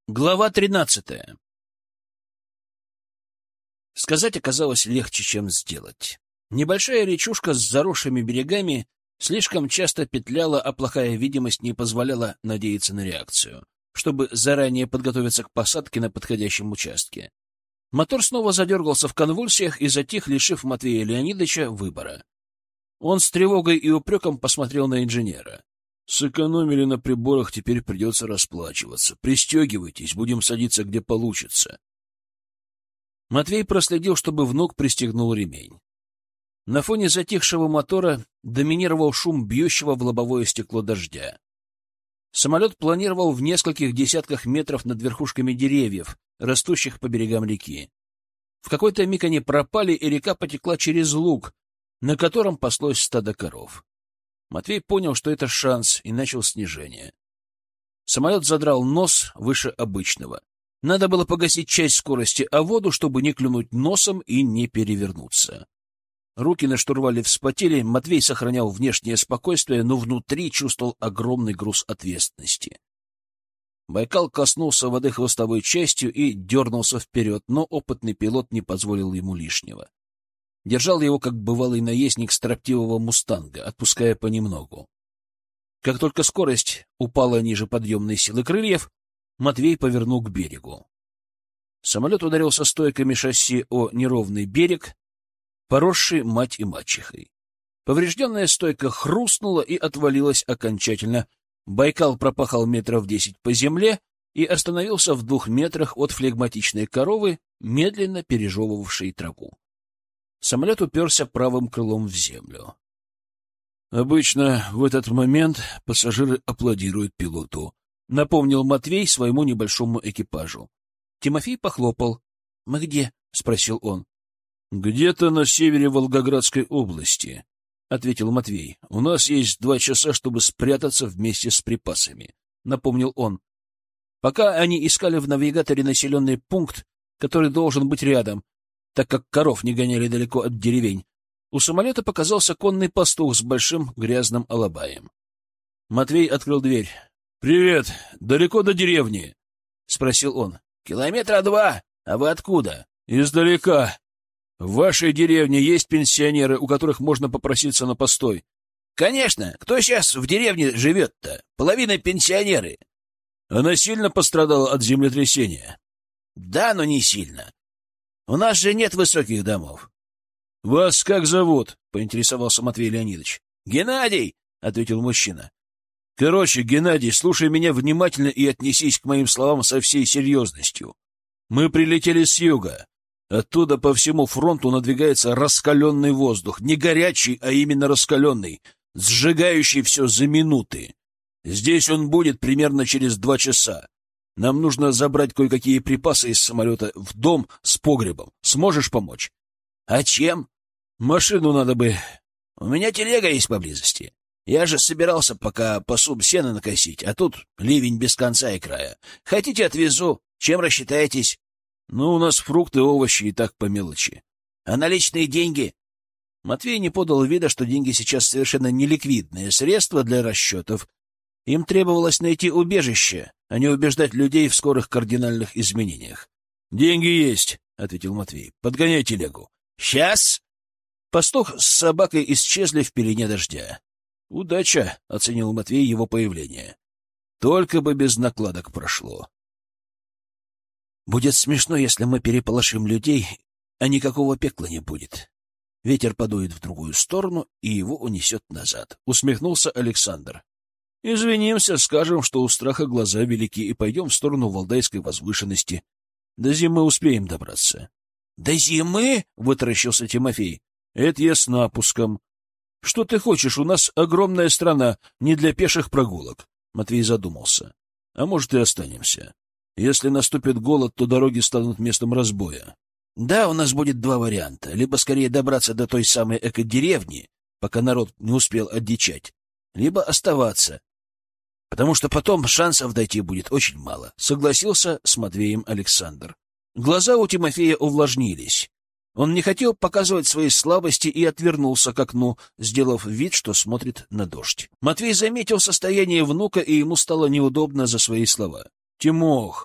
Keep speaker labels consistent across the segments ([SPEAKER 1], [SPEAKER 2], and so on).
[SPEAKER 1] Глава 13. Сказать оказалось легче, чем сделать. Небольшая речушка с заросшими берегами слишком часто петляла, а плохая видимость не позволяла надеяться на реакцию, чтобы заранее подготовиться к посадке на подходящем участке. Мотор снова задергался в конвульсиях и затих, лишив Матвея Леонидовича выбора. Он с тревогой и упреком посмотрел на инженера. «Сэкономили на приборах, теперь придется расплачиваться. Пристегивайтесь, будем садиться, где получится». Матвей проследил, чтобы внук пристегнул ремень. На фоне затихшего мотора доминировал шум бьющего в лобовое стекло дождя. Самолет планировал в нескольких десятках метров над верхушками деревьев, растущих по берегам реки. В какой-то миг они пропали, и река потекла через луг, на котором паслось стадо коров. Матвей понял, что это шанс, и начал снижение. Самолет задрал нос выше обычного. Надо было погасить часть скорости, а воду, чтобы не клюнуть носом и не перевернуться. Руки на штурвале вспотели, Матвей сохранял внешнее спокойствие, но внутри чувствовал огромный груз ответственности. Байкал коснулся воды хвостовой частью и дернулся вперед, но опытный пилот не позволил ему лишнего. Держал его, как бывалый наездник строптивого мустанга, отпуская понемногу. Как только скорость упала ниже подъемной силы крыльев, Матвей повернул к берегу. Самолет ударился стойками шасси о неровный берег, поросший мать и мачехой. Поврежденная стойка хрустнула и отвалилась окончательно. Байкал пропахал 10 метров по земле и остановился в 2 метрах от флегматичной коровы, медленно пережевывавшей траву. Самолет уперся правым крылом в землю. Обычно в этот момент пассажиры аплодируют пилоту, напомнил Матвей своему небольшому экипажу. Тимофей похлопал. — Мы где? — спросил он. — Где-то на севере Волгоградской области, — ответил Матвей. — У нас есть 2 часа, чтобы спрятаться вместе с припасами, — напомнил он. Пока они искали в навигаторе населенный пункт, который должен быть рядом, так как коров не гоняли далеко от деревень, у самолета показался конный пастух с большим грязным алабаем. Матвей открыл дверь. — Привет! Далеко до деревни? — спросил он. — 2 километра. А вы откуда? — Издалека. В вашей деревне есть пенсионеры, у которых можно попроситься на постой? — Конечно. Кто сейчас в деревне живет-то? Половина пенсионеры. — Она сильно пострадала от землетрясения? — Да, но не сильно. У нас же нет высоких домов. — Вас как зовут? — поинтересовался Матвей Леонидович. — Геннадий, — ответил мужчина. — Короче, Геннадий, слушай меня внимательно и отнесись к моим словам со всей серьезностью. Мы прилетели с юга. Оттуда по всему фронту надвигается раскаленный воздух. Не горячий, а именно раскаленный, сжигающий все за минуты. Здесь он будет примерно через 2 часа. Нам нужно забрать кое-какие припасы из самолета в дом с погребом. Сможешь помочь? — А чем? — Машину надо бы. — У меня телега есть поблизости. Я же собирался пока посуб сена накосить, а тут ливень без конца и края. Хотите, отвезу? Чем рассчитаетесь? — Ну, у нас фрукты, овощи и так по мелочи. — А наличные деньги? Матвей не подал вида, что деньги сейчас совершенно неликвидные средства для расчетов. Им требовалось найти убежище, а не убеждать людей в скорых кардинальных изменениях. — Деньги есть, — ответил Матвей. — Подгоняй телегу. — Сейчас? Пастух с собакой исчезли в пелене дождя. — Удача, — оценил Матвей его появление. — Только бы без накладок прошло. — Будет смешно, если мы переполошим людей, а никакого пекла не будет. Ветер подует в другую сторону, и его унесет назад, — усмехнулся Александр. — Извинимся, скажем, что у страха глаза велики, и пойдем в сторону Валдайской возвышенности. До зимы успеем добраться. — До зимы? — вытаращился Тимофей. — Это я с напуском. — Что ты хочешь? У нас огромная страна, не для пеших прогулок. Матвей задумался. — А может, и останемся. Если наступит голод, то дороги станут местом разбоя. — Да, у нас будет 2 варианта. Либо скорее добраться до той самой экодеревни, пока народ не успел одичать, либо оставаться, потому что потом шансов дойти будет очень мало, — согласился с Матвеем Александр. Глаза у Тимофея увлажнились. Он не хотел показывать свои слабости и отвернулся к окну, сделав вид, что смотрит на дождь. Матвей заметил состояние внука, и ему стало неудобно за свои слова. — Тимох,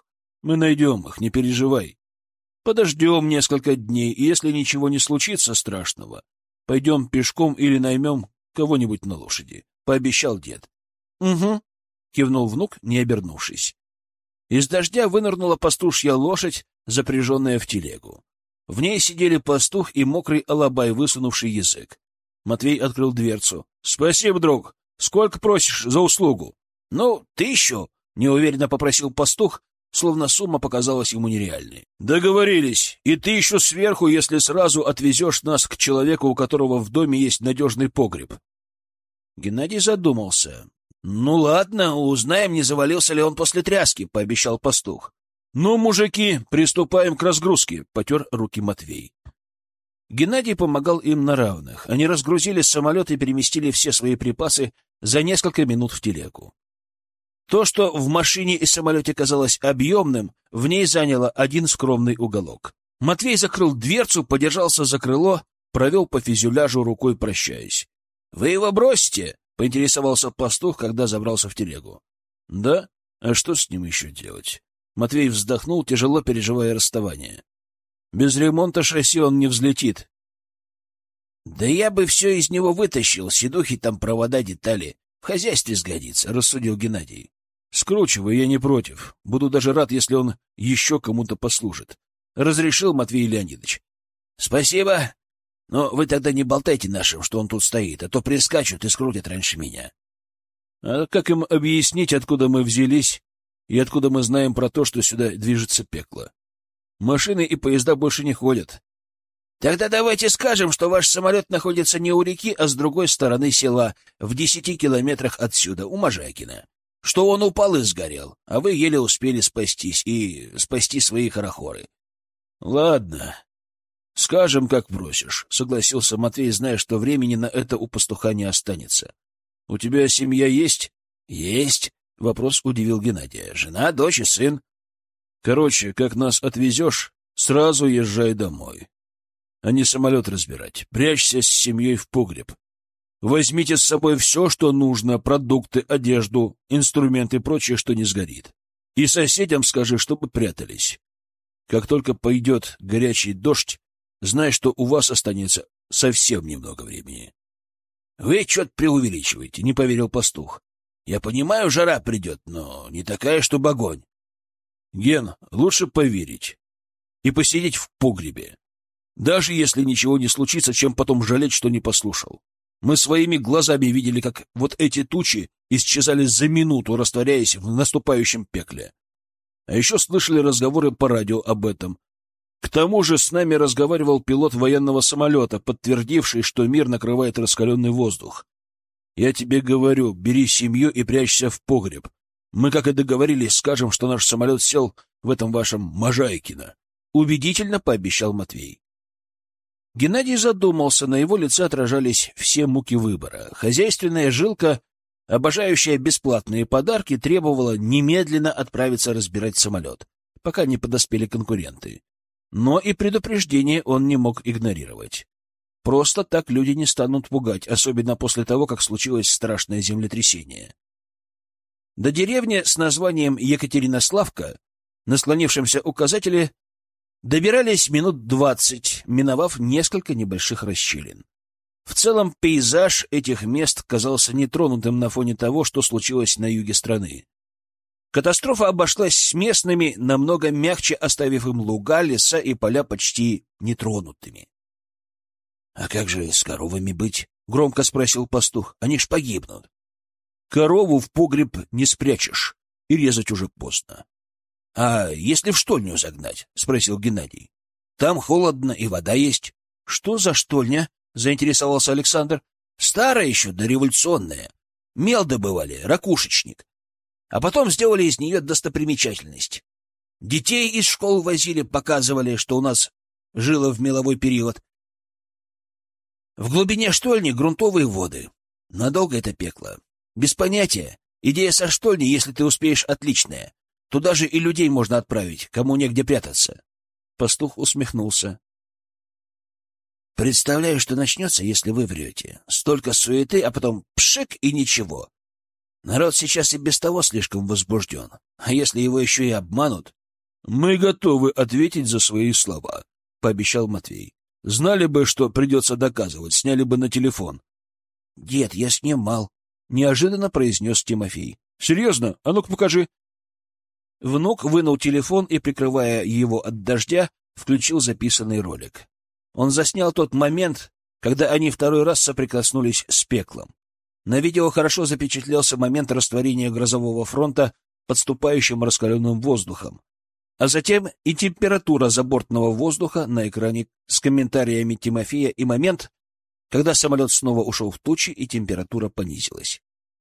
[SPEAKER 1] Мы найдем их, не переживай. Подождем несколько дней, и если ничего не случится страшного, пойдем пешком или наймем кого-нибудь на лошади, — пообещал дед. — Угу, — кивнул внук, не обернувшись. Из дождя вынырнула пастушья лошадь, запряженная в телегу. В ней сидели пастух и мокрый алабай, высунувший язык. Матвей открыл дверцу. — Спасибо, друг. Сколько просишь за услугу? — 1000, — неуверенно попросил пастух, словно сумма показалась ему нереальной. — Договорились. И 1000 сверху, если сразу отвезешь нас к человеку, у которого в доме есть надежный погреб. Геннадий задумался. — Ну ладно, узнаем, не завалился ли он после тряски, — пообещал пастух. — Ну, мужики, приступаем к разгрузке, — потер руки Матвей. Геннадий помогал им на равных. Они разгрузили самолет и переместили все свои припасы за несколько минут в телегу. То, что в машине и самолете казалось объемным, в ней заняло один скромный уголок. Матвей закрыл дверцу, подержался за крыло, провел по фюзеляжу рукой, прощаясь. — Вы его бросите? — поинтересовался пастух, когда забрался в телегу. — Да? А что с ним еще делать? Матвей вздохнул, тяжело переживая расставание. Без ремонта шасси он не взлетит. — Да я бы все из него вытащил, седухи там, провода, детали. В хозяйстве сгодится, — рассудил Геннадий. — Скручивай, я не против. Буду даже рад, если он еще кому-то послужит, — разрешил Матвей Леонидович. — Спасибо. Но вы тогда не болтайте нашим, что он тут стоит, а то прискачут и скрутят раньше меня. — А как им объяснить, откуда мы взялись и откуда мы знаем про то, что сюда движется пекло? Машины и поезда больше не ходят. Тогда давайте скажем, что ваш самолет находится не у реки, а с другой стороны села, в 10 километрах отсюда, у Можайкина. Что он упал и сгорел, а вы еле успели спастись и спасти свои хорохоры. — Ладно, скажем, как просишь, — согласился Матвей, зная, что времени на это у пастуха не останется. — У тебя семья есть? — Есть. Вопрос удивил Геннадия. — Жена, дочь и сын. Короче, как нас отвезешь, сразу езжай домой. А не самолет разбирать. Прячься с семьей в погреб. Возьмите с собой все, что нужно, продукты, одежду, инструменты и прочее, что не сгорит. И соседям скажи, чтобы прятались. Как только пойдет горячий дождь, знай, что у вас останется совсем немного времени. — Вы что-то преувеличиваете, — не поверил пастух. — Я понимаю, жара придет, но не такая, чтобы огонь. Ген, лучше поверить и посидеть в погребе, даже если ничего не случится, чем потом жалеть, что не послушал. Мы своими глазами видели, как вот эти тучи исчезали за минуту, растворяясь в наступающем пекле. А еще слышали разговоры по радио об этом. К тому же с нами разговаривал пилот военного самолета, подтвердивший, что мир накрывает раскаленный воздух. Я тебе говорю, бери семью и прячься в погреб. Мы, как и договорились, скажем, что наш самолет сел в этом вашем Можайкино. Убедительно пообещал Матвей. Геннадий задумался, на его лице отражались все муки выбора. Хозяйственная жилка, обожающая бесплатные подарки, требовала немедленно отправиться разбирать самолет, пока не подоспели конкуренты. Но и предупреждение он не мог игнорировать. Просто так люди не станут пугать, особенно после того, как случилось страшное землетрясение. До деревни с названием Екатеринославка на склонившемся указателе добирались минут 20, миновав несколько небольших расщелин. В целом пейзаж этих мест казался нетронутым на фоне того, что случилось на юге страны. Катастрофа обошлась с местными намного мягче, оставив им луга, леса и поля почти нетронутыми. — А как же с коровами быть? — громко спросил пастух. — Они ж погибнут. Корову в погреб не спрячешь, и резать уже поздно. — А если в штольню загнать? — спросил Геннадий. — Там холодно и вода есть. — Что за штольня? — заинтересовался Александр. — Старая еще, дореволюционная. Мел добывали, ракушечник. А потом сделали из нее достопримечательность. Детей из школ возили, показывали, что у нас жило в меловой период. В глубине штольни грунтовые воды. Надолго это пекло. Без понятия. Идея со штольни, если ты успеешь, отличная. Туда же и людей можно отправить, кому негде прятаться. Пастух усмехнулся. Представляю, что начнется, если вы врете. Столько суеты, а потом пшик и ничего. Народ сейчас и без того слишком возбужден. А если его еще и обманут? Мы готовы ответить за свои слова, — пообещал Матвей. Знали бы, что придется доказывать, сняли бы на телефон. — Дед, я снимал, — неожиданно произнес Тимофей. — Серьезно? А ну-ка покажи. Внук вынул телефон и, прикрывая его от дождя, включил записанный ролик. Он заснял тот момент, когда они второй раз соприкоснулись с пеклом. На видео хорошо запечатлелся момент растворения грозового фронта подступающим раскаленным воздухом, а затем и температура забортного воздуха на экране с комментариями Тимофея и момент, когда самолет снова ушел в тучи и температура понизилась.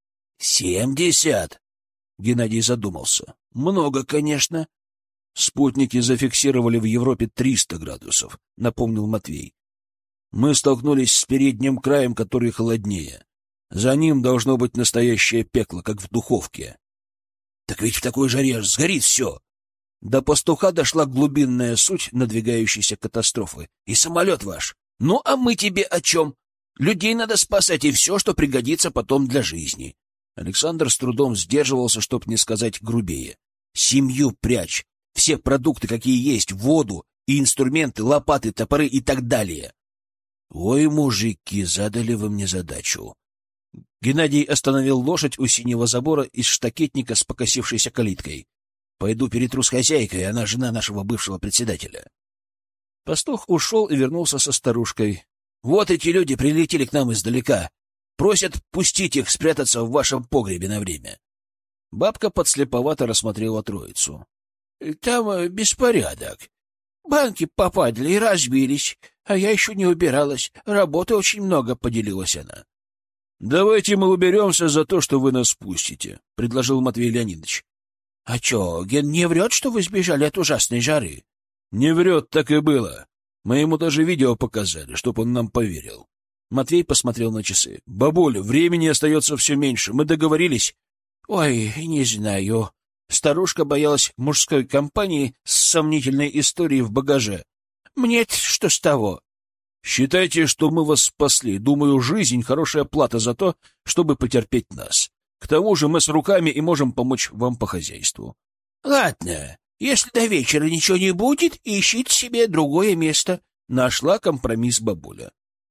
[SPEAKER 1] 70! Геннадий задумался. Много, конечно. Спутники зафиксировали в Европе 300 градусов, напомнил Матвей. Мы столкнулись с передним краем, который холоднее. За ним должно быть настоящее пекло, как в духовке. Так ведь в такой жаре сгорит все. До пастуха дошла глубинная суть надвигающейся катастрофы. И самолет ваш. Ну, а мы тебе о чем? Людей надо спасать, и все, что пригодится потом для жизни. Александр с трудом сдерживался, чтоб не сказать грубее. Семью прячь, все продукты, какие есть, воду и инструменты, лопаты, топоры и так далее. Ой, мужики, задали вы мне задачу. Геннадий остановил лошадь у синего забора из штакетника с покосившейся калиткой. Пойду перетру с хозяйкой, она жена нашего бывшего председателя. Пастух ушел и вернулся со старушкой. Вот эти люди прилетели к нам издалека. Просят пустить их спрятаться в вашем погребе на время. Бабка подслеповато рассмотрела троицу. — Там беспорядок. Банки попадали и разбились, а я еще не убиралась. Работы очень много, — поделилась она. — Давайте мы уберемся за то, что вы нас пустите, — предложил Матвей Леонидович. — А че, Ген не врет, что вы сбежали от ужасной жары? — Не врет, так и было. Мы ему даже видео показали, чтоб он нам поверил. Матвей посмотрел на часы. — Бабуль, времени остается все меньше. Мы договорились? — Ой, не знаю. Старушка боялась мужской компании с сомнительной историей в багаже. Мне-то что с того? — Считайте, что мы вас спасли. Думаю, жизнь — хорошая плата за то, чтобы потерпеть нас. К тому же мы с руками и можем помочь вам по хозяйству. — Ладно, если до вечера ничего не будет, ищите себе другое место. Нашла компромисс бабуля.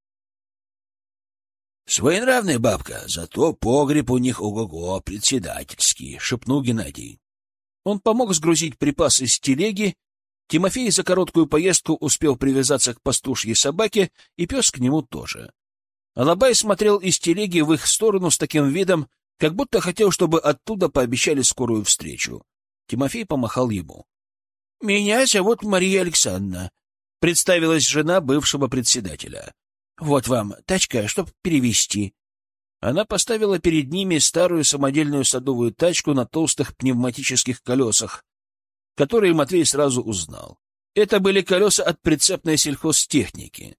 [SPEAKER 1] — Своенравная бабка, зато погреб у них ого-го, председательский, — шепнул Геннадий. Он помог сгрузить припасы с телеги. Тимофей за короткую поездку успел привязаться к пастушьей собаке, и пес к нему тоже. Алабай смотрел из телеги в их сторону с таким видом, как будто хотел, чтобы оттуда пообещали скорую встречу. Тимофей помахал ему. — Меня зовут Мария Александровна, — представилась жена бывшего председателя. — Вот вам тачка, чтоб перевезти. Она поставила перед ними старую самодельную садовую тачку на толстых пневматических колесах, которые Матвей сразу узнал. Это были колеса от прицепной сельхозтехники.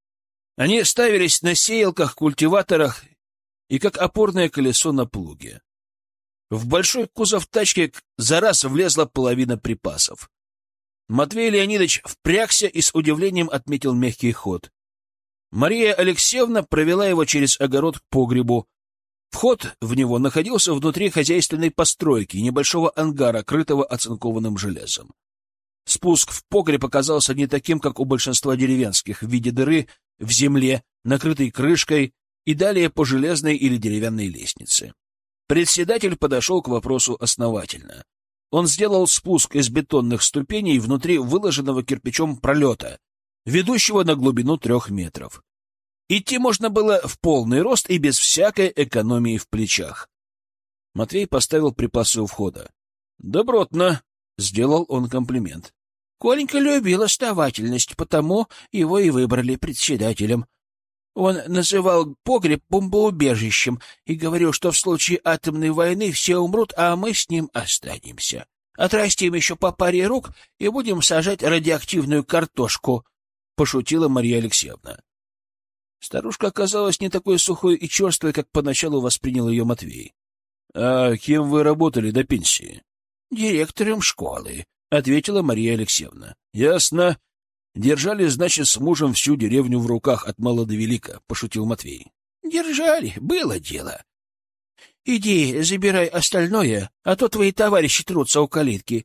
[SPEAKER 1] Они ставились на сеялках, культиваторах и как опорное колесо на плуге. В большой кузов тачки за раз влезла половина припасов. Матвей Леонидович впрягся и с удивлением отметил мягкий ход. Мария Алексеевна провела его через огород к погребу. Вход в него находился внутри хозяйственной постройки, небольшого ангара, крытого оцинкованным железом. Спуск в погреб оказался не таким, как у большинства деревенских, в виде дыры в земле, накрытой крышкой и далее по железной или деревянной лестнице. Председатель подошел к вопросу основательно. Он сделал спуск из бетонных ступеней внутри выложенного кирпичом пролета, ведущего на глубину 3 метров. Идти можно было в полный рост и без всякой экономии в плечах. Матвей поставил припасы у входа. «Добротно», — сделал он комплимент. «Коленька любил основательность, потому его и выбрали председателем. Он называл погреб бомбоубежищем и говорил, что в случае атомной войны все умрут, а мы с ним останемся. Отрастим еще по паре рук и будем сажать радиоактивную картошку», — пошутила Мария Алексеевна. Старушка оказалась не такой сухой и черствой, как поначалу воспринял ее Матвей. — А кем вы работали до пенсии? — Директором школы, — ответила Мария Алексеевна. — Ясно. Держали, значит, с мужем всю деревню в руках от мала до велика, — пошутил Матвей. — Держали, было дело. — Иди, забирай остальное, а то твои товарищи трутся у калитки.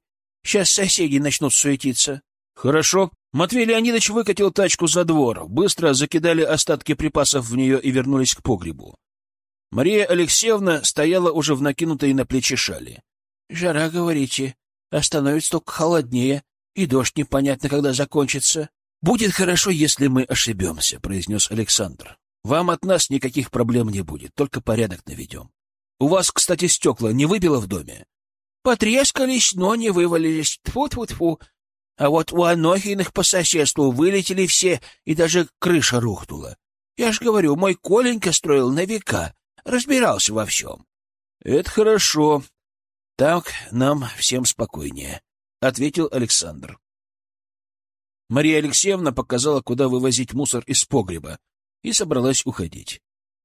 [SPEAKER 1] Сейчас соседи начнут суетиться. Хорошо. Матвей Леонидович выкатил тачку за двор. Быстро закидали остатки припасов в нее и вернулись к погребу. Мария Алексеевна стояла уже в накинутой на плечи шали. — Жара, говорите, а становится только холоднее, и дождь непонятно, когда закончится. — Будет хорошо, если мы ошибемся, — произнес Александр. — Вам от нас никаких проблем не будет, только порядок наведем. У вас, кстати, стекла не выбило в доме? — Потрескались, но не вывалились. Тьфу-тьфу-тьфу. А вот у Анохиных по соседству вылетели все, и даже крыша рухнула. Я ж говорю, мой Коленька строил на века, разбирался во всем. — Это хорошо. Так нам всем спокойнее, — ответил Александр. Мария Алексеевна показала, куда вывозить мусор из погреба, и собралась уходить.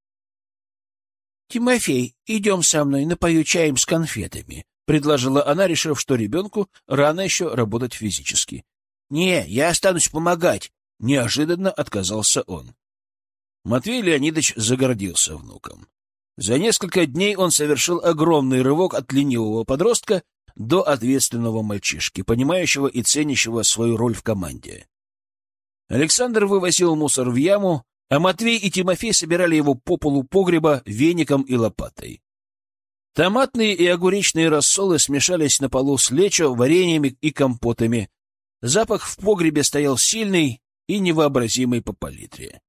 [SPEAKER 1] — Тимофей, идем со мной, напою чаем с конфетами, — предложила она, решив, что ребенку рано еще работать физически. — Не, я останусь помогать, — неожиданно отказался он. Матвей Леонидович загордился внуком. За несколько дней он совершил огромный рывок от ленивого подростка до ответственного мальчишки, понимающего и ценящего свою роль в команде. Александр вывозил мусор в яму, а Матвей и Тимофей собирали его по полу погреба веником и лопатой. Томатные и огуречные рассолы смешались на полу с лечо, вареньями и компотами. Запах в погребе стоял сильный и невообразимый по палитре.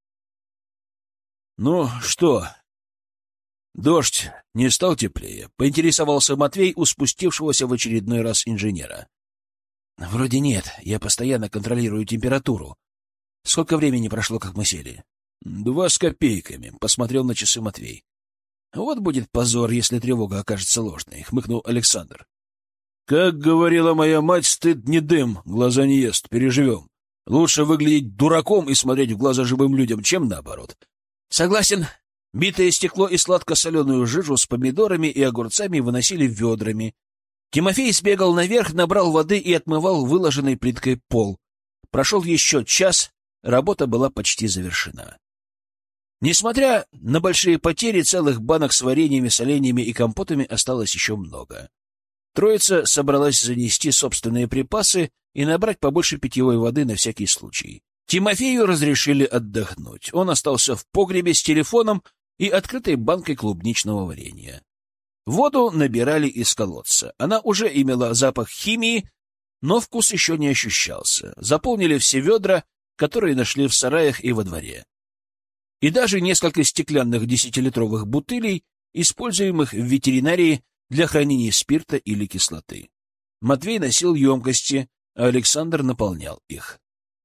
[SPEAKER 1] — Ну что, дождь не стал теплее? — поинтересовался Матвей у спустившегося в очередной раз инженера. — Вроде нет, я постоянно контролирую температуру. Сколько времени прошло, как мы сели? — 2 с копейками, — посмотрел на часы Матвей. — Вот будет позор, если тревога окажется ложной, — хмыкнул Александр. — Как говорила моя мать, стыд не дым, глаза не ест, переживем. Лучше выглядеть дураком и смотреть в глаза живым людям, чем наоборот. — Согласен. Битое стекло и сладко-соленую жижу с помидорами и огурцами выносили ведрами. Тимофей сбегал наверх, набрал воды и отмывал выложенной плиткой пол. Прошел еще час, работа была почти завершена. Несмотря на большие потери, целых банок с вареньями, соленьями и компотами осталось еще много. Троица собралась занести собственные припасы и набрать побольше питьевой воды на всякий случай. Тимофею разрешили отдохнуть. Он остался в погребе с телефоном и открытой банкой клубничного варенья. Воду набирали из колодца. Она уже имела запах химии, но вкус еще не ощущался. Заполнили все ведра, которые нашли в сараях и во дворе. И даже несколько стеклянных 10-литровых бутылей, используемых в ветеринарии для хранения спирта или кислоты. Матвей носил емкости, а Александр наполнял их.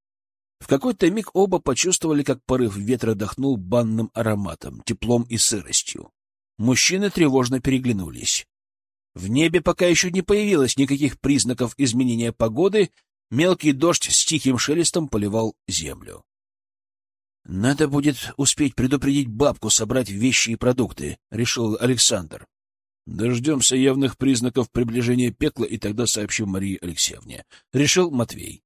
[SPEAKER 1] В какой-то миг оба почувствовали, как порыв ветра дохнул банным ароматом, теплом и сыростью. Мужчины тревожно переглянулись. В небе пока еще не появилось никаких признаков изменения погоды, мелкий дождь с тихим шелестом поливал землю. — Надо будет успеть предупредить бабку собрать вещи и продукты, — решил Александр. — Дождемся явных признаков приближения пекла, и тогда сообщим Марии Алексеевне, — решил Матвей.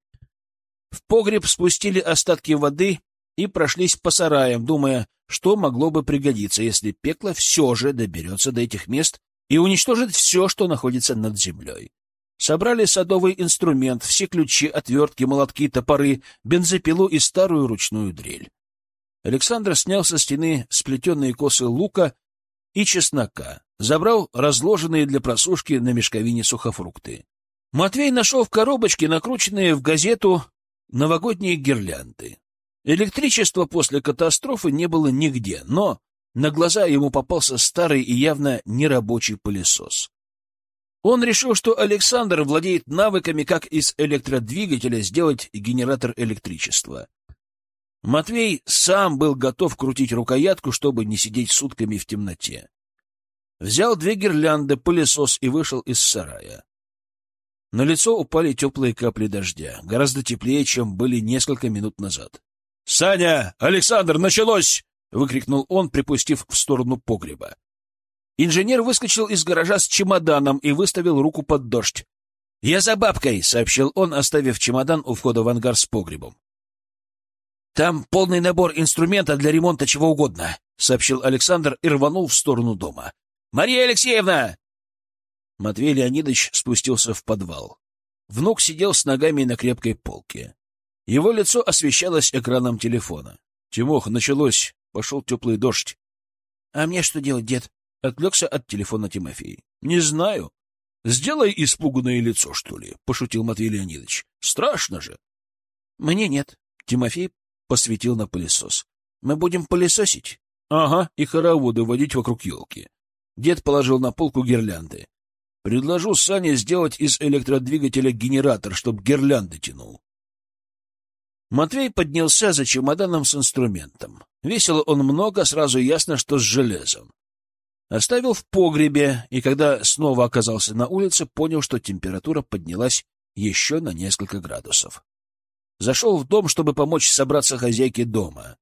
[SPEAKER 1] В погреб спустили остатки воды и прошлись по сараям, думая, что могло бы пригодиться, если пекло все же доберется до этих мест и уничтожит все, что находится над землей. Собрали садовый инструмент, все ключи, отвертки, молотки, топоры, бензопилу и старую ручную дрель. Александр снял со стены сплетенные косы лука и чеснока, забрал разложенные для просушки на мешковине сухофрукты. Матвей нашел в коробочке накрученные в газету новогодние гирлянды. Электричества после катастрофы не было нигде, но на глаза ему попался старый и явно нерабочий пылесос. Он решил, что Александр владеет навыками, как из электродвигателя сделать генератор электричества. Матвей сам был готов крутить рукоятку, чтобы не сидеть сутками в темноте. Взял 2 гирлянды, пылесос и вышел из сарая. На лицо упали теплые капли дождя, гораздо теплее, чем были несколько минут назад. — Саня! Александр, началось! — выкрикнул он, припустив в сторону погреба. Инженер выскочил из гаража с чемоданом и выставил руку под дождь. — Я за бабкой! — сообщил он, оставив чемодан у входа в ангар с погребом. — Там полный набор инструмента для ремонта чего угодно, — сообщил Александр и рванул в сторону дома. — Мария Алексеевна! Матвей Леонидович спустился в подвал. Внук сидел с ногами на крепкой полке. Его лицо освещалось экраном телефона. — Тимох, началось. Пошел теплый дождь. — А мне что делать, дед? — отвлекся от телефона Тимофей. — Не знаю. — Сделай испуганное лицо, что ли, — пошутил Матвей Леонидович. — Страшно же. — Мне нет. Тимофей посветил на пылесос. — Мы будем пылесосить? — Ага, и хороводы водить вокруг елки. Дед положил на полку гирлянды. — Предложу Сане сделать из электродвигателя генератор, чтоб гирлянды тянул. Матвей поднялся за чемоданом с инструментом. Весил он много, сразу ясно, что с железом. Оставил в погребе, и когда снова оказался на улице, понял, что температура поднялась еще на несколько градусов. Зашел в дом, чтобы помочь собраться хозяйке дома.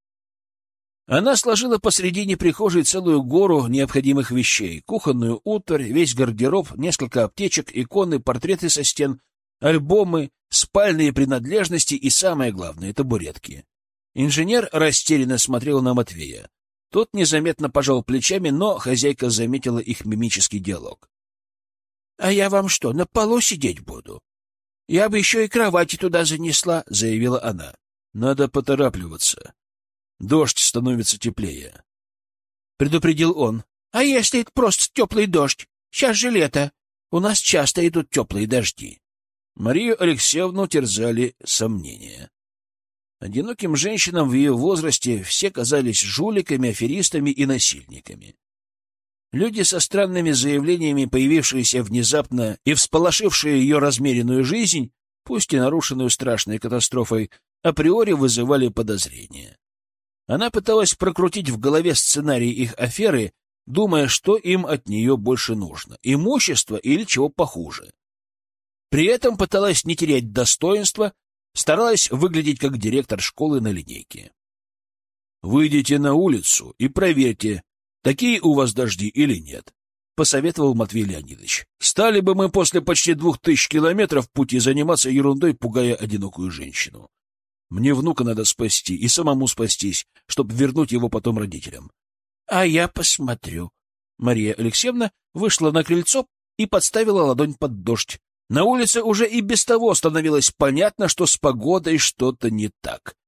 [SPEAKER 1] Она сложила посредине прихожей целую гору необходимых вещей: кухонную утварь, весь гардероб, несколько аптечек, иконы, портреты со стен, альбомы, спальные принадлежности и, самое главное, табуретки. Инженер растерянно смотрел на Матвея. Тот незаметно пожал плечами, но хозяйка заметила их мимический диалог. — А я вам что, на полу сидеть буду? Я бы еще и кровати туда занесла, — заявила она. — Надо поторапливаться. Дождь становится теплее. Предупредил он. — А если это просто теплый дождь? Сейчас же лето. У нас часто идут теплые дожди. Марию Алексеевну терзали сомнения. Одиноким женщинам в ее возрасте все казались жуликами, аферистами и насильниками. Люди со странными заявлениями, появившиеся внезапно и всполошившие ее размеренную жизнь, пусть и нарушенную страшной катастрофой, априори вызывали подозрения. Она пыталась прокрутить в голове сценарий их аферы, думая, что им от нее больше нужно — имущество или чего похуже. При этом пыталась не терять достоинства, старалась выглядеть как директор школы на линейке. «Выйдите на улицу и проверьте, такие у вас дожди или нет», — посоветовал Матвей Леонидович. «Стали бы мы после почти 2000 километров пути заниматься ерундой, пугая одинокую женщину. Мне внука надо спасти и самому спастись, чтобы вернуть его потом родителям». «А я посмотрю». Мария Алексеевна вышла на крыльцо и подставила ладонь под дождь. На улице уже и без того становилось понятно, что с погодой что-то не так.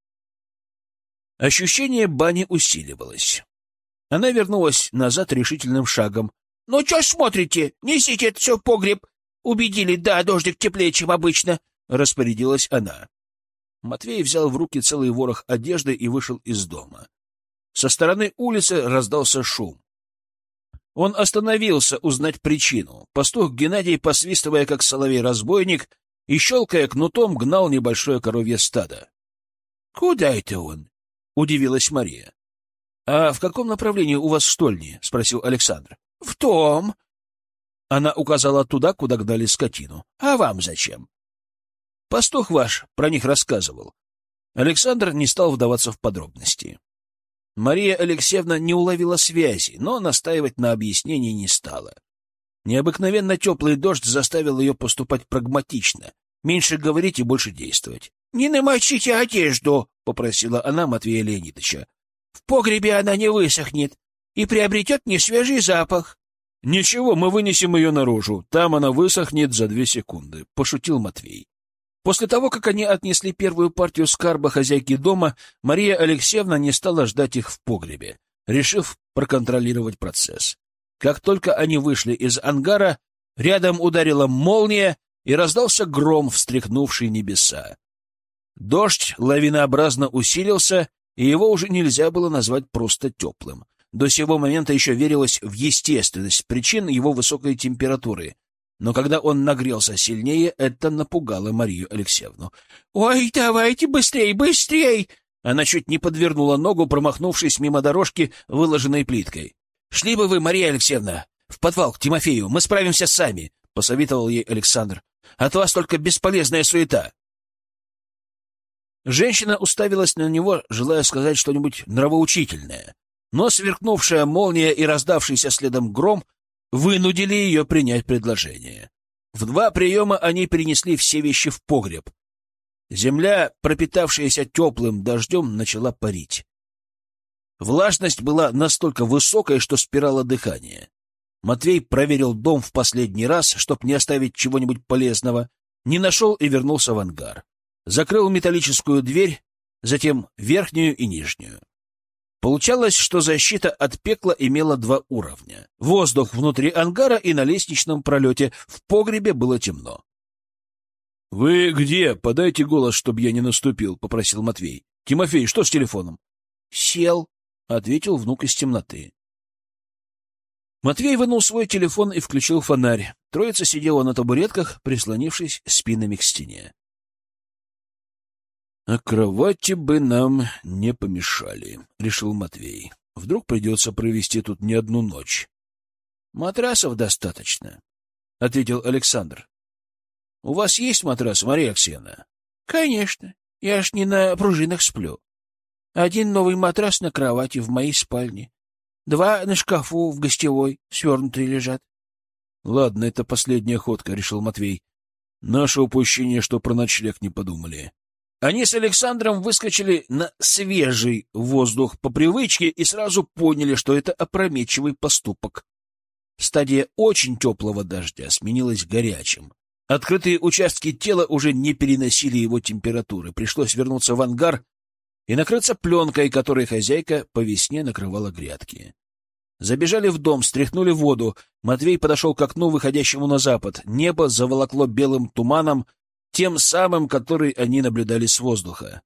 [SPEAKER 1] Ощущение бани усиливалось. Она вернулась назад решительным шагом. — Ну, что ж смотрите? Несите это все в погреб. Убедили, да, дождик теплее, чем обычно, — распорядилась она. Матвей взял в руки целый ворох одежды и вышел из дома. Со стороны улицы раздался шум. Он остановился узнать причину. Пастух Геннадий, посвистывая, как соловей-разбойник, и щелкая кнутом, гнал небольшое коровье стадо. — Куда это он? — удивилась Мария. — А в каком направлении у вас штольни? — спросил Александр. — В том. Она указала туда, куда гнали скотину. — А вам зачем? — Пастух ваш про них рассказывал. Александр не стал вдаваться в подробности. Мария Алексеевна не уловила связи, но настаивать на объяснении не стала. Необыкновенно теплый дождь заставил ее поступать прагматично, меньше говорить и больше действовать. — Не намочите одежду, — попросила она Матвея Леонидовича. — В погребе она не высохнет и приобретет несвежий запах. — Ничего, мы вынесем ее наружу, там она высохнет за 2 секунды, — пошутил Матвей. После того, как они отнесли первую партию скарба хозяйки дома, Мария Алексеевна не стала ждать их в погребе, решив проконтролировать процесс. Как только они вышли из ангара, рядом ударила молния и раздался гром, встряхнувший небеса. Дождь лавинообразно усилился, и его уже нельзя было назвать просто теплым. До сего момента еще верилось в естественность причин его высокой температуры, но когда он нагрелся сильнее, это напугало Марию Алексеевну. — Ой, давайте быстрей, быстрей! Она чуть не подвернула ногу, промахнувшись мимо дорожки, выложенной плиткой. — Шли бы вы, Мария Алексеевна, в подвал к Тимофею, мы справимся сами, — посоветовал ей Александр. — От вас только бесполезная суета. Женщина уставилась на него, желая сказать что-нибудь нравоучительное, но сверкнувшая молния и раздавшийся следом гром вынудили ее принять предложение. В 2 приема они перенесли все вещи в погреб. Земля, пропитавшаяся теплым дождем, начала парить. Влажность была настолько высокой, что спирало дыхание. Матвей проверил дом в последний раз, чтобы не оставить чего-нибудь полезного, Не нашел и вернулся в ангар. Закрыл металлическую дверь, затем верхнюю и нижнюю. Получалось, что защита от пекла имела 2 уровня. Воздух внутри ангара и на лестничном пролете. В погребе было темно. — Вы где? Подайте голос, чтобы я не наступил, — попросил Матвей. — Тимофей, что с телефоном? — Сел, — ответил внук из темноты. Матвей вынул свой телефон и включил фонарь. Троица сидела на табуретках, прислонившись спинами к стене. — А кровати бы нам не помешали, — решил Матвей. — Вдруг придется провести тут не одну ночь. — Матрасов достаточно, — ответил Александр. — У вас есть матрас, Мария Алексеевна? — Конечно. Я ж не на пружинах сплю. 1 новый матрас на кровати в моей спальне. 2 на шкафу в гостевой, свернутые лежат. — Ладно, это последняя ходка, — решил Матвей. — Наше упущение, что про ночлег не подумали. Они с Александром выскочили на свежий воздух по привычке и сразу поняли, что это опрометчивый поступок. Стадия очень теплого дождя сменилась горячим. Открытые участки тела уже не переносили его температуры. Пришлось вернуться в ангар и накрыться пленкой, которой хозяйка по весне накрывала грядки. Забежали в дом, стряхнули воду. Матвей подошел к окну, выходящему на запад. Небо заволокло белым туманом, тем самым, который они наблюдали с воздуха.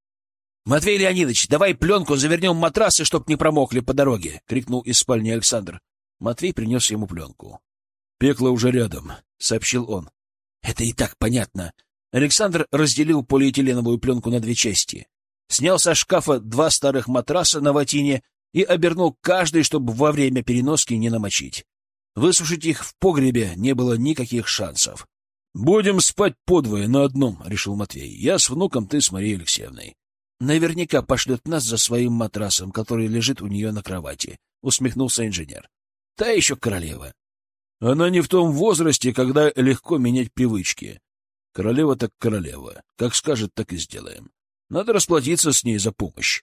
[SPEAKER 1] — Матвей Леонидович, давай пленку завернем матрасы, чтоб не промокли по дороге! — крикнул из спальни Александр. Матвей принес ему пленку. — Пекло уже рядом, — сообщил он. — Это и так понятно. Александр разделил полиэтиленовую пленку на 2 части. Снял со шкафа 2 старых матраса на ватине и обернул каждый, чтобы во время переноски не намочить. Высушить их в погребе не было никаких шансов. — Будем спать подвое на одном, — решил Матвей. — Я с внуком, ты с Марией Алексеевной. — Наверняка пошлет нас за своим матрасом, который лежит у нее на кровати, — усмехнулся инженер. — Та еще королева. Она не в том возрасте, когда легко менять привычки. Королева так королева. Как скажет, так и сделаем. Надо расплатиться с ней за помощь.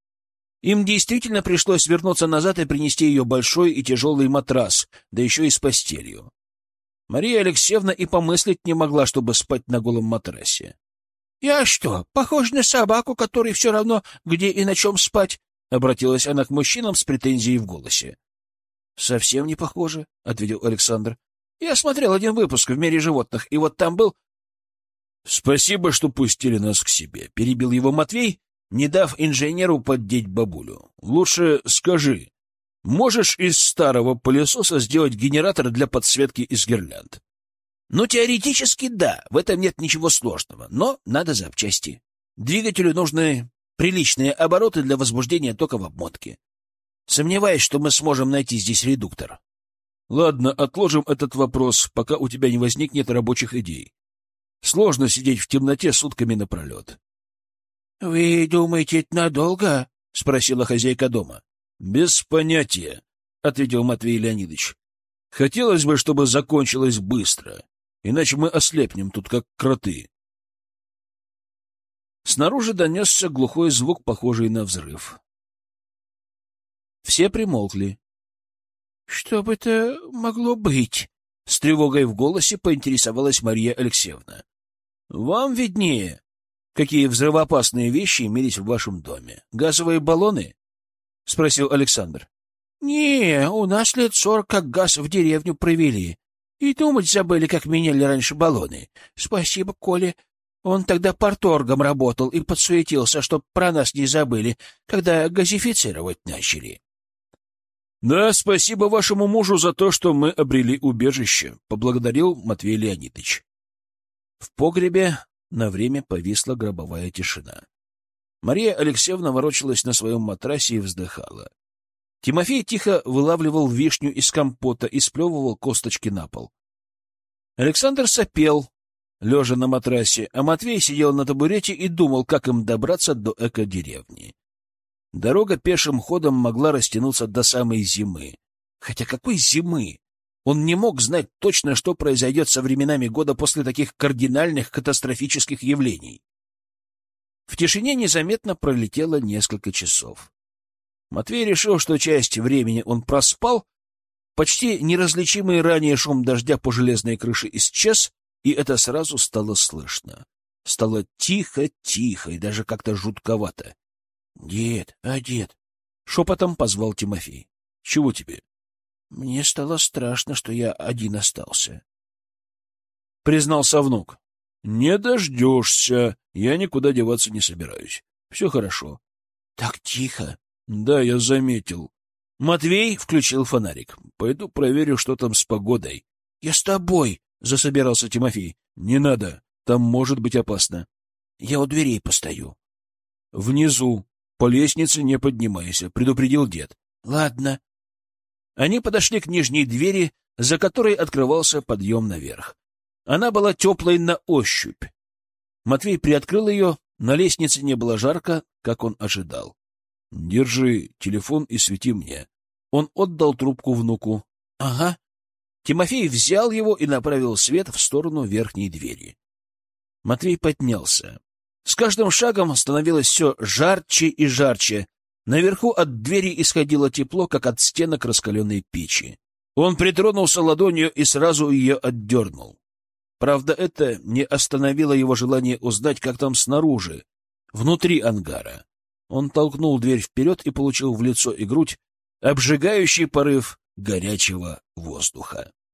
[SPEAKER 1] Им действительно пришлось вернуться назад и принести ее большой и тяжелый матрас, да еще и с постелью. Мария Алексеевна и помыслить не могла, чтобы спать на голом матрасе. — Я что, похож на собаку, которой все равно, где и на чем спать? — обратилась она к мужчинам с претензией в голосе. — Совсем не похоже, — ответил Александр. — Я смотрел 1 выпуск в «Мире животных», и вот там был... — Спасибо, что пустили нас к себе, — перебил его Матвей, не дав инженеру поддеть бабулю. — Лучше скажи, можешь из старого пылесоса сделать генератор для подсветки из гирлянд? — Ну, теоретически да, в этом нет ничего сложного, но надо запчасти. Двигателю нужны приличные обороты для возбуждения тока в обмотке. Сомневаюсь, что мы сможем найти здесь редуктор. — Ладно, отложим этот вопрос, пока у тебя не возникнет рабочих идей. Сложно сидеть в темноте сутками напролет. — Вы думаете, это надолго? — спросила хозяйка дома. — Без понятия, — ответил Матвей Леонидович. — Хотелось бы, чтобы закончилось быстро, иначе мы ослепнем тут, как кроты. Снаружи донесся глухой звук, похожий на взрыв. Все примолкли. — Что бы это могло быть? — с тревогой в голосе поинтересовалась Мария Алексеевна. — Вам виднее, какие взрывоопасные вещи имелись в вашем доме. Газовые баллоны? — спросил Александр. — Не, у нас лет 40 как газ в деревню провели. И думать забыли, как меняли раньше баллоны. Спасибо Коле. Он тогда парторгом работал и подсуетился, чтоб про нас не забыли, когда газифицировать начали. — Да, спасибо вашему мужу за то, что мы обрели убежище, — поблагодарил Матвей Леонидович. В погребе на время повисла гробовая тишина. Мария Алексеевна ворочалась на своем матрасе и вздыхала. Тимофей тихо вылавливал вишню из компота и сплевывал косточки на пол. Александр сопел, лежа на матрасе, а Матвей сидел на табурете и думал, как им добраться до эко-деревни. Дорога пешим ходом могла растянуться до самой зимы. Хотя какой зимы? Он не мог знать точно, что произойдет со временами года после таких кардинальных катастрофических явлений. В тишине незаметно пролетело несколько часов. Матвей решил, что часть времени он проспал, почти неразличимый ранее шум дождя по железной крыше исчез, и это сразу стало слышно. Стало тихо-тихо и даже как-то жутковато. — Дед, дед! — шепотом позвал Тимофей. — Чего тебе? — Мне стало страшно, что я один остался. Признался внук. — Не дождешься. Я никуда деваться не собираюсь. Все хорошо. — Так тихо. — Да, я заметил. Матвей включил фонарик. — Пойду проверю, что там с погодой. — Я с тобой, — засобирался Тимофей. — Не надо. Там может быть опасно. — Я у дверей постою. — Внизу. По лестнице не поднимайся, — предупредил дед. — Ладно. Они подошли к нижней двери, за которой открывался подъем наверх. Она была теплой на ощупь. Матвей приоткрыл ее, на лестнице не было жарко, как он ожидал. — Держи телефон и свети мне. Он отдал трубку внуку. — Ага. Тимофей взял его и направил свет в сторону верхней двери. Матвей поднялся. С каждым шагом становилось все жарче и жарче. Наверху от двери исходило тепло, как от стенок раскаленной печи. Он притронулся ладонью и сразу ее отдернул. Правда, это не остановило его желание узнать, как там снаружи, внутри ангара. Он толкнул дверь вперед и получил в лицо и грудь обжигающий порыв горячего воздуха.